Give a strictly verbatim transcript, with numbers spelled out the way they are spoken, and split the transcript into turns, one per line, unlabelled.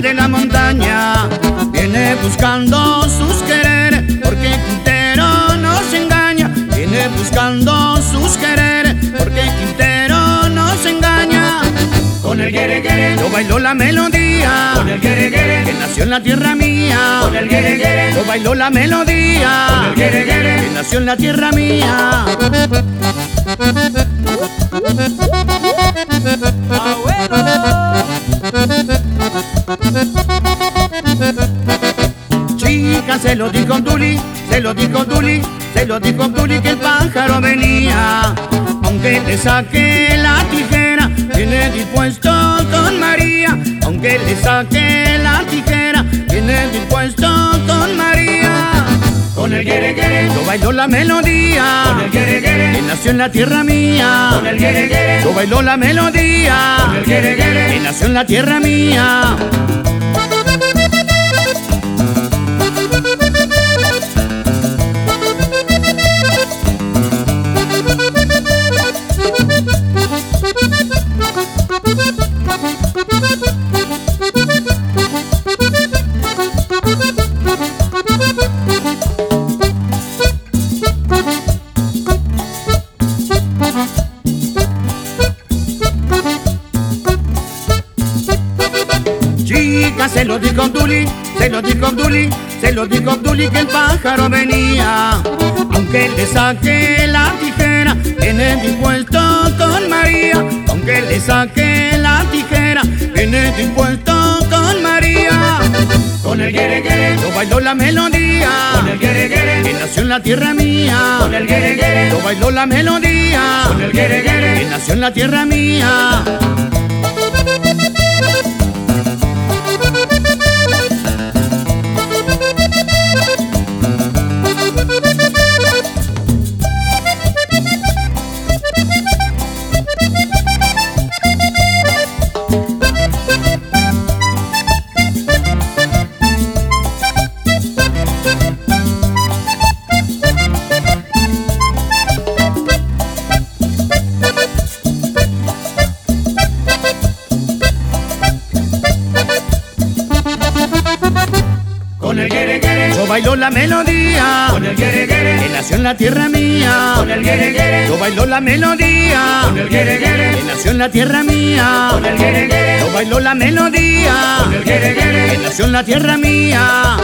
de la montaña viene buscando sus quereres, porque Quintero no se engaña. Viene buscando sus quereres, porque Quintero no se engaña.
Con el guere guere
yo bailo la melodía,
con el guere guere
que nació en la tierra mía.
con el guere guere
Yo bailo la melodía,
con el guere guere
que nació en la tierra mía. Chica, se lo dijo Duli, se lo dijo Duli, se lo dijo Duli que el pájaro venía. Aunque le saque la tijera, viene dispuesto con María. Aunque le saque la tijera, viene dispuesto con María.
con el guere guere
Yo bailo la melodía,
con el guere guere
que nació en la tierra mía.
con el guere guere
Yo bailo la melodía,
con el guere guere
que nació en la tierra mía. Chica, se lo dijo Duli, se lo dijo Duli, se lo dijo Duli que el pájaro venía. Aunque le saque la tijera, viene dispuesto con María. Aunque le saque la tijera, viene dispuesto con María.
con el guere guere
Yo bailo la melodía,
con el guere guere
que nació en la tierra mía.
con el guere guere
Yo bailo la melodía,
con el guere
que
guere
nació en la tierra mía.
con el guere guere
Yo bailo la melodía,
con el guere guere
que nació en la tierra mía.
con el guere guere
Yo bailo la melodía,
con el guere guere
que nació en la tierra mía.
con el guere guere
Yo bailo la melodía,
con el guere
que
guere
nació en la tierra mía.